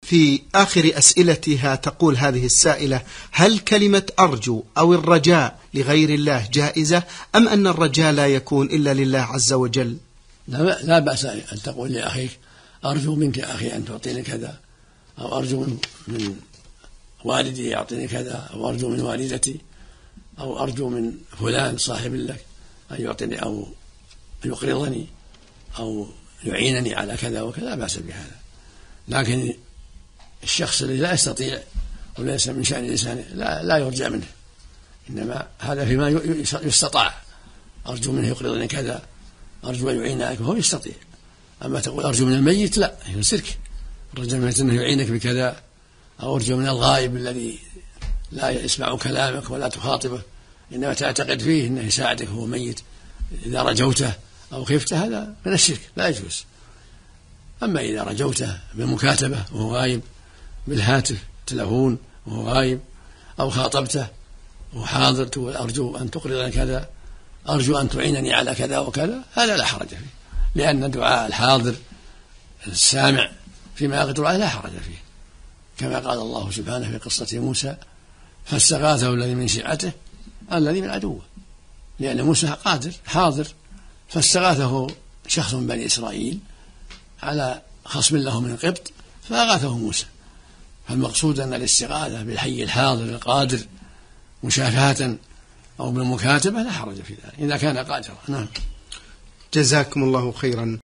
في آخر أسئلتها تقول هذه السائلة: هل كلمة أرجو أو الرجاء لغير الله جائزة، أم أن الرجاء لا يكون إلا لله عز وجل؟ لا بأس أن تقول لأخيك: أرجو منك أخي أن تعطيني كذا، أو أرجو من والدي يعطيني كذا، أو أرجو من والدتي، أو أرجو من فلان صاحب لك أن يعطيني أو يقرضني أو يعينني على كذا وكذا، لا بأس بهذا. لكن الشخص الذي لا يستطيع وليس من شأن الإنسان لا يرجى منه، إنما هذا فيما يستطاع. أرجو منه يقرضني كذا، أرجو أن يعينك، وهو يستطيع. أما تقول أرجو من الميت، لا، يسرك. الرجل من أنه يعينك بكذا، أو أرجو من الغائب الذي لا يسمع كلامك ولا تخاطبه، إنما تعتقد فيه أنه يساعدك وهو ميت إذا رجوته أو خفته، هذا من الشرك لا يجوز. أما إذا رجوته بالمكاتبة وهو غايب، بالهاتف تلفون وهو غايب، أو خاطبته وهو حاضر تقول أرجو أن تقرضني كذا، أرجو أن تعينني على كذا وكذا، هذا لا حرج فيه، لأن دعاء الحاضر السامع فيما يقدر عليه لا حرج فيه، كما قال الله سبحانه في قصة موسى: فاستغاثه الذي من شيعته الذي من عدوه، لأن موسى قادر حاضر، فاستغاثه شخص من بني إسرائيل على خصم له من القبط فأغاثه موسى. فالمقصود أن الاستغاثة بالحي الحاضر القادر مشافهة أو بالمكاتبة لا حرج في ذلك إذا كان قادرا. نعم. جزاكم الله خيرا.